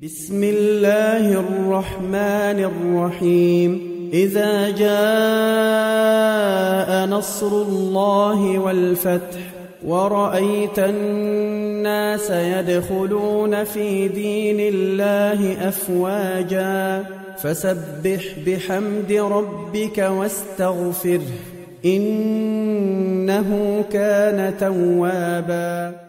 بسم الله الرحمن الرحيم إذا جاء نصر الله والفتح ورأيت الناس يدخلون في دين الله أفواجا فسبح بحمد ربك واستغفره إنه كان توابا.